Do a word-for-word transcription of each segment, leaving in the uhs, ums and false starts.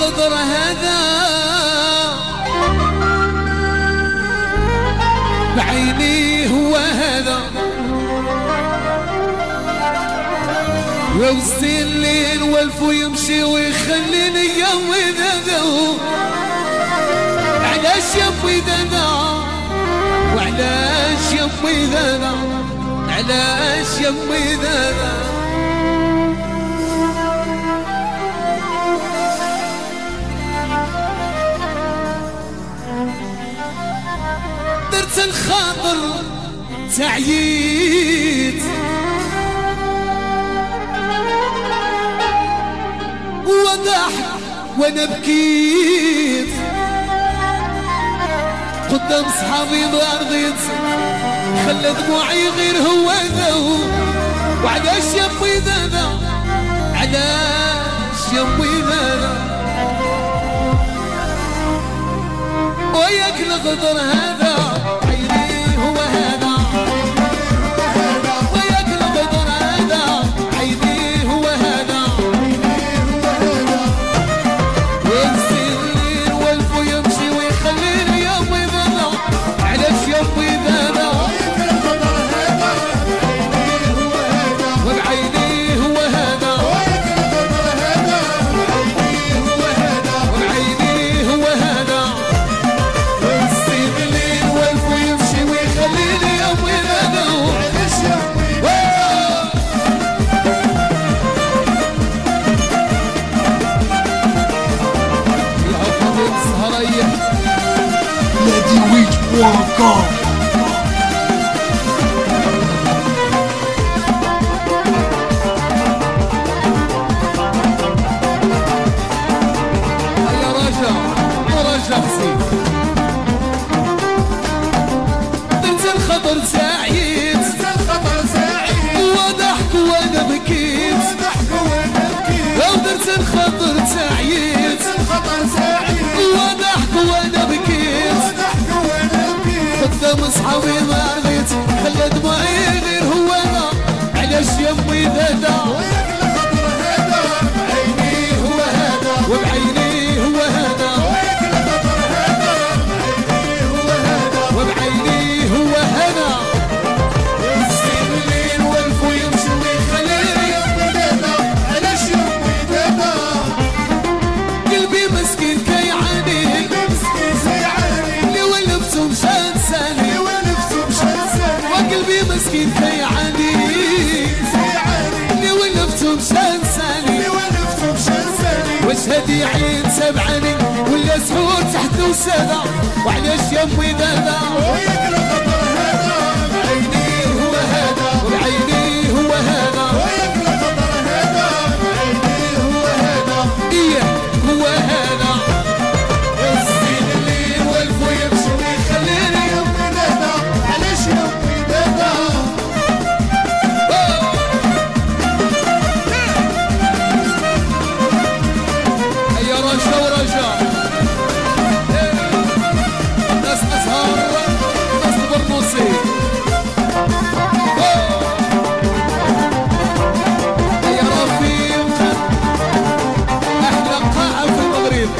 الغدر هذا بعيني هو هذا ووسط الليل والفو يمشي ويخليني يوم ذا علاش يا ابوي ذا وعلاش يا ابوي ذا علاش يا ابوي ذا درت الخاطر تعييت وضحك وانا بكيت قدام صحابي ما رضيت خلى دموعي غير هو ذا وعلاش يا ابوي ذا علاش يا ابوي ذا وياك الغدر هذا عيني هو هذا وياك الغدر هذا عيني هو هذا والسنين والفو يمشي ويخليني يا ابوي ذا علاش يا ابوي ذا وبعيني هو هذا وبعيني هو هذا لاديويج بوان كوم هيا رجا ورجا خسيت درت الخطر سعيد وضحك وانا بكيت درت الخطر سعيد وضحك وانا بكيت قدام اصحابي ما رضيت خلى دموعي غير هو انا علاش يا امي ذا بعيني هو هذا وبعيني هو هذا وبعيني هو هذا السن الليل والفو يمشي ويخليني يا امي ذا علاش يا امي ذا قلبي مسكين كيعاني اللي ولفته مشان ساني وقلبي مسكين كيعاني اللي ولفته مشان ساني واش هادي عين سبعاني ولا سحور تحت وسادة وعلاش يا امي ذا وياك الخطر هذا بعيني هو هذا وبعيني هو هذا وياك الخطر هذا بعيني هو هذا ايه هو هذا السن الليل والفو يمشي ويخليني يا امي ذا علاش يا امي ذا هيا رجا ورجا ناس أزهر ناس البرنوسي هيا رفيق أحلى قاعة في المغرب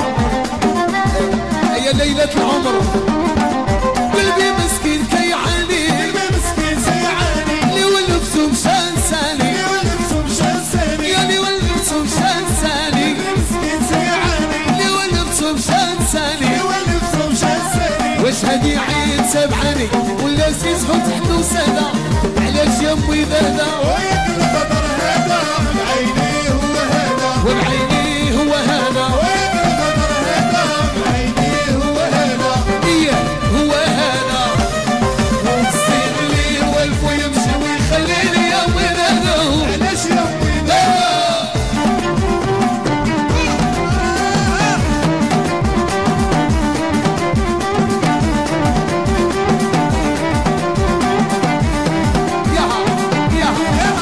هيا ليلة العمر قلبي مسكين كيعاني اللي ولفته مشان ساني يا اللي ولفته مشان ساني اللي ولفته مشان ساني واش هادي عين سبعاني ولا سيسحو تحت وسادة علاش يا امي ذا وياك الخطر هذا بعيني هو هذا وبعيني هو هذا وياك الخطر هذا بعيني هو هذا ايه هو هذا السن الليل والفو يمشي ويخليني يا امي ذا علاش يا امي ذا يا يا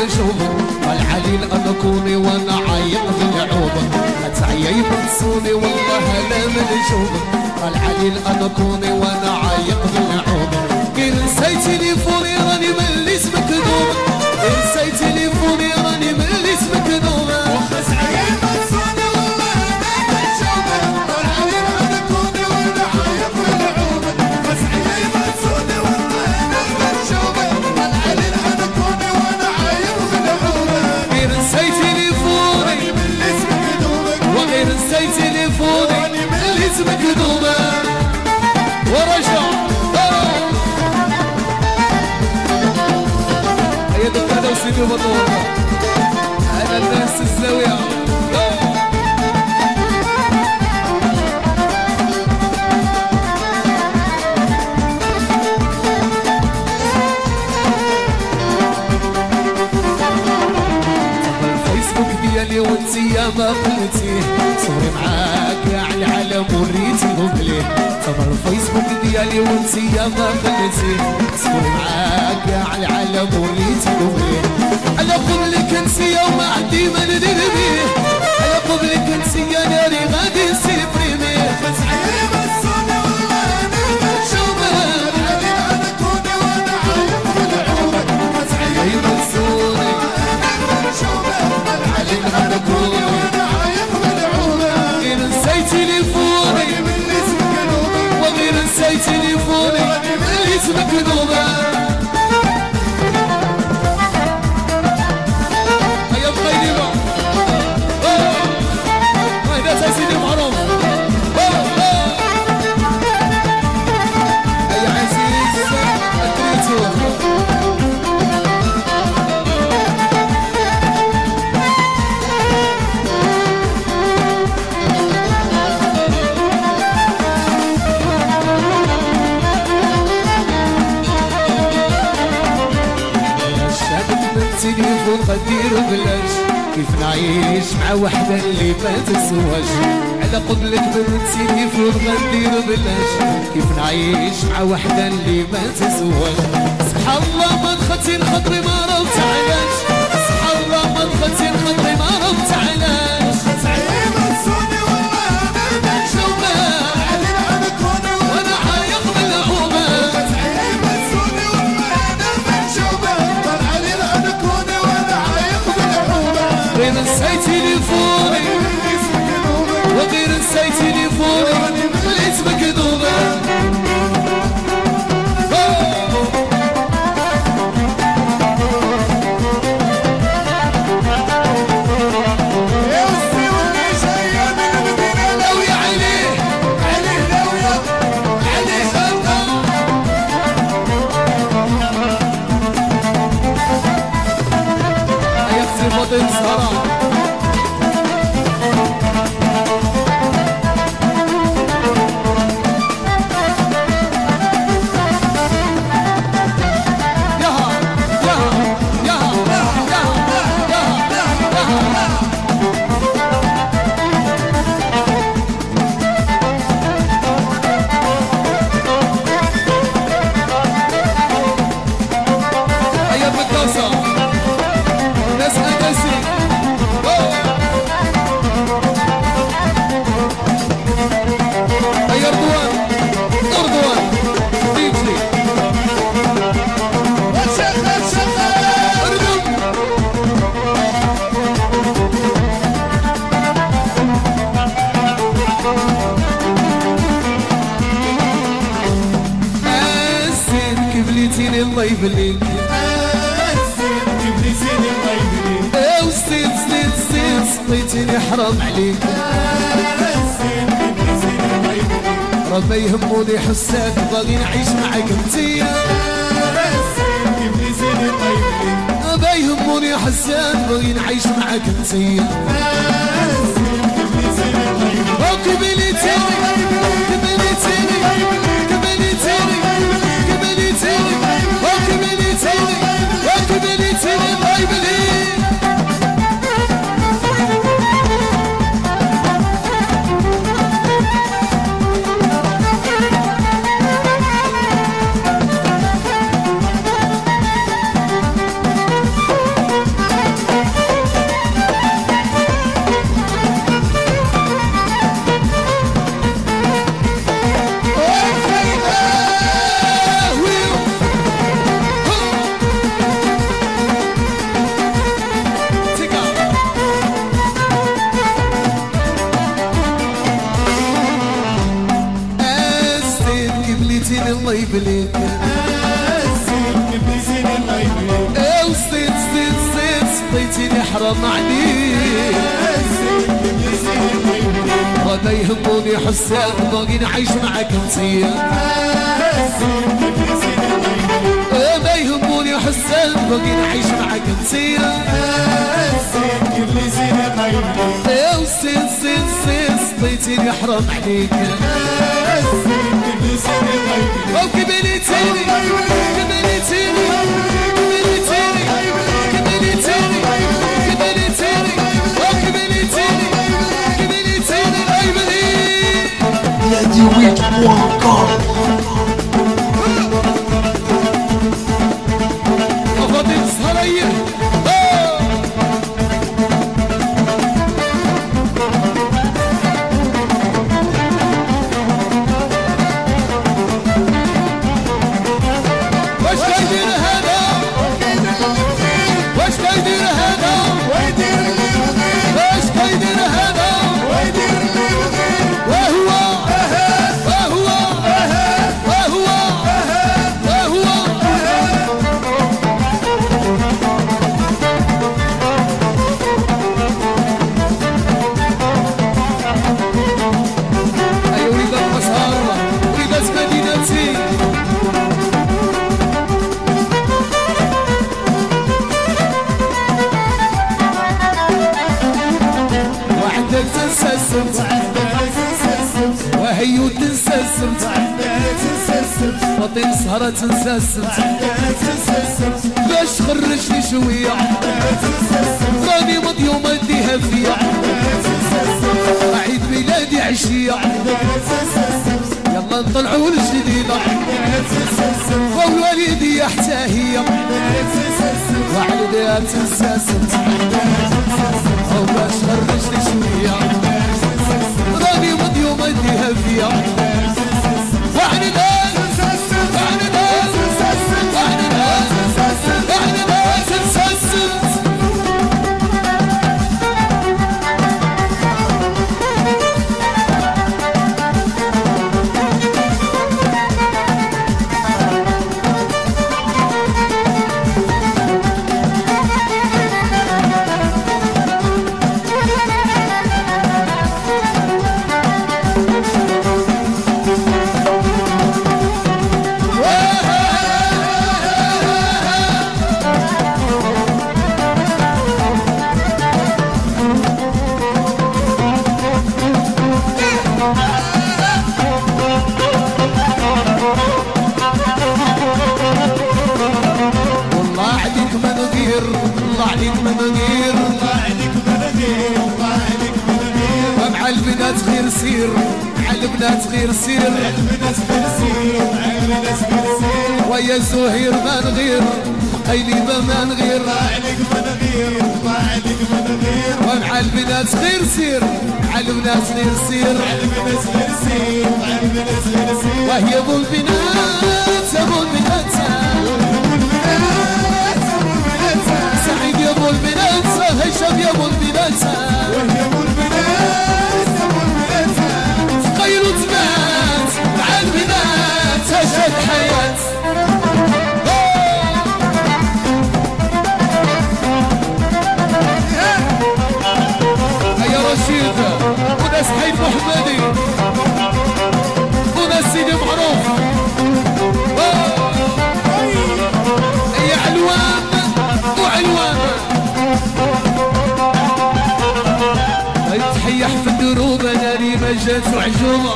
مجهوبة طالعة لي الأنكوني وانا عايق في العوبة تعيي بنصوني والله لا مجهوبة طالعة لي الأنكوني وانا عايق في العوبة كي نسيت تليفوني راني ملي اسمك ذوبة نسيت تليفوني راني ملي اسمك ذوبة وخس عيال بنصوني والله لا مجهوبة طالعة لي الأنكوني وانا عايق في العوبة خس عيال بنصوني والله لا مجهوبة طالعة لي الأنكوني وانا عايق في العوبة غير نسيت تليفوني ملي اسمك ذوبة وغير نسيت تليفوني ملي اسمك ذوبة ورجع هيا دكتور وسيدي بطول على الناس الزاوية الفيسبوك ديالي وانتي يا ما قلتيه صوري معاك يا على العالم وريتي قبليه صبر الفيسبوك ديالي وانتي يا ما قلتيه صوري معاك يا على العالم وريتي قبليه على قبلك انسي وما عندي ما ندير بيه على قبلك انسي يا ناري غادي نسيبريميه خس عيال بنصوني والله لا مجهوبة طالعة لي الأنكوني وانا عايق في العوبة خس عيال بنصوني طالعة لي الأنكوني وانا عايق في العوبة غير نسيت تليفوني ملي اسمك ذوبة وغير نسيت تليفوني اللي اسمك ذوبة هيا بخيلي بقى هيدا زي سيدي معروف هيا عزيز أدريتو التليفون غدير بلاش كيف نعيش مع وحدة اللي ما تسواش على قبلك من التليفون غدير بلاش كيف نعيش مع وحدة اللي ما تسواش سبحان الله ما دخلتي لخاطري ما ربت علاش سبحان الله ما دخلتي لخاطري ما ربت علاش خس عيال بنصوني والله لا مجهوبة طالعة لي الأنكوني وانا عايق بالعوبة خس عيال بنصوني والله لا مجهوبة طالعة لي الأنكوني وانا عايق في العوبة غير نسيت تليفوني ملي اسمك ذوبة وغير نسيت تليفوني اللي اسمك ذوبة يا وسي واللي جاية من المدينة لوي عليه عليه لوية عليه خلقة هيا اختي فاطمة الزهراء ياها ياها ياها ياها ياها ياها هيا بالدوسة ناس أنسي هيا رضوان رضوان ديجلي وشغل شغل اردم الزين كبليتيني الله يبليك الزين جبلي زين الله يبليك يا وزين زين زين سقيتيني حرام عليك الزين جبلي زين الله يبليك راه ما يهموني حساك باغي نعيش معاك انتيا الزين جبلي زين الله يبليك ما يهموني حسان باغي نعيش معاك انتيا الزين جبلي زين الله يبليك وكبليتيني كبليتيني كبليتيني كبليتيني وكبليتيني وكبليتيني الله يبليك يبليك وصيت صيت صيت صيتيني حرام عليك غدا يهموني حسان باقي نعيش معاك انتيا ما يهموني حسان باقي نعيش معاك انتيا وصيت صيت صيت صيتيني حرام عليك وكبليتيني كبليتيني كبليتيني كبليتيني كبليتيني وكبليتيني كبليتيني ايمني Il a dit oui, moi encore. أفضل صهرية واش كيدير هذا واش كيدير هذا واش كيدير هذا وهو وهو وهو وهو أي وليدات مسهر وليدات مدينتي وعندك تنسى السمت وهيو تنسى السمت فاطين سهرة تنسى السمت باش تخرجني شوية راني ماضي وما نديها فيا عيد ميلادي عشية يلا نطلعوا الجديدة والوالدية حتى هي وعليها تنسى السمت وباش تخرجني شوية راني ماضي وما نديها فيا وعليها وعليها وعليها وعليها تنسى السمت والله عليك ما نغير والله عليك ما نغير ومع البنات غير سير مع البنات غير سير ويا زهير ما نغير قيليبة ما نغير ومع البنات غير سير مع البنات غير سير وهي ابو البنات ابو البنات سعيد يا ابو البنات هشام يا ابو البنات خير تبات مع البنات اشد حياة هيا رشيد وناس حي محمدي وناس سيدي معروف هيا علوان وعلوان تحيح في الدروب ناري ما جات وعجوبة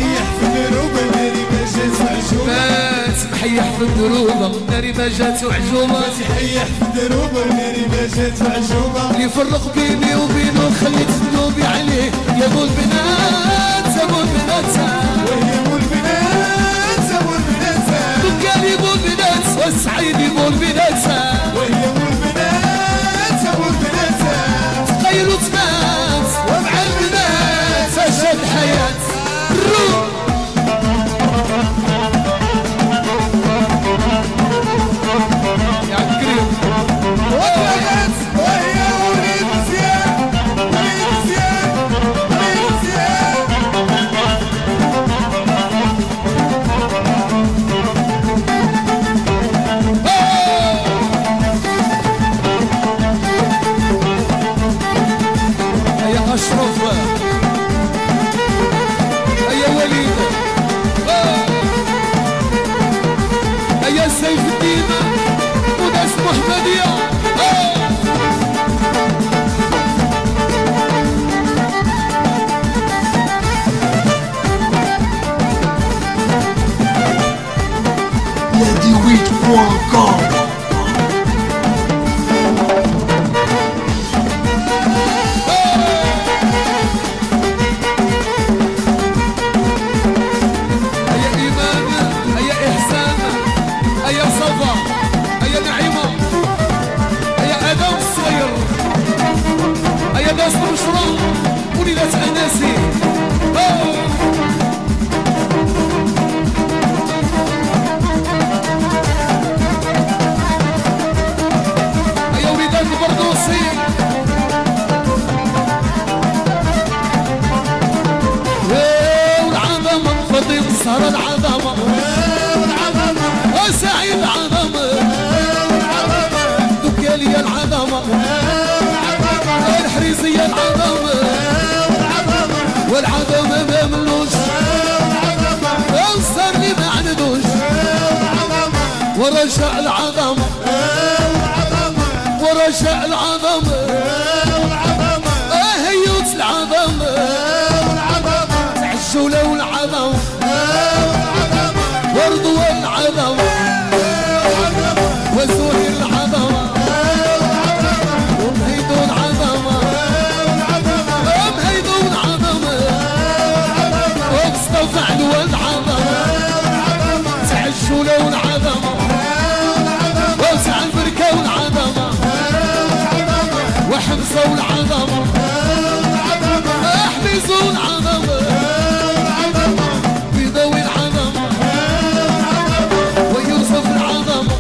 بات محيح في الدروب ناري ما جات وعجوبة اللي فرق بيني وبينه خليت ذنوبي عليه يا ابو البنات ابو البنات قال يا ابو البنات والسعيد ابو البنات تغيروا تمات ومع البنات اشد حياة الروح يا كريم وهي وليد مزيان وليد مزيان وليد مزيان عائلة أناسي هيا وليدات البردوسي والعظمة فضيل السهرة العظمة وسعيد عظمة دكالية العظمة الحريزية العظمة والعظمة ما ملوش وصار لي ما عندوش ورجاء العظمة ورجاء العظمة اه هيوت العظمة تعجولة والعظمة ورضوى العظمة وزهير العظمة ومهيدو العظمة ومهيدو العظمة ومصطفى علوى العظمة تعجولة والعظمة وسع البركة والعظمة وحمزة والعظمة احمزوا العظمة بيضوي العظمة ويوسف العظمة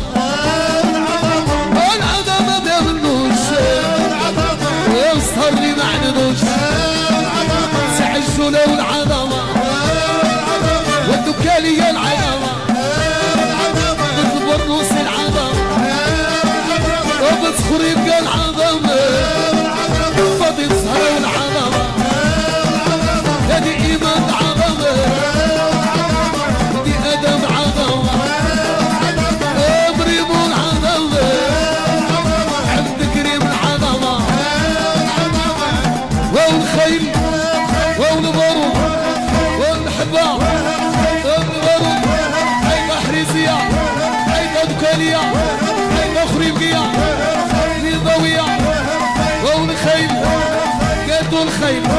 العظمة ما منوش ويصهر لي ما عندوش تعجلوا العظمة والدكالية العظمة بالبرنوس العظمة وبتخريب العظمة فاضي الزهرة والعظمة هذه إيمان عظمة هذه أدم عظمة أبريمو العظمة عبد كريم العظمة والخيل والبارود والمحبة والبارود هيدا حريزية هيدا دكالية هيدا خريبية نظاوية والخيل قادوا الخيل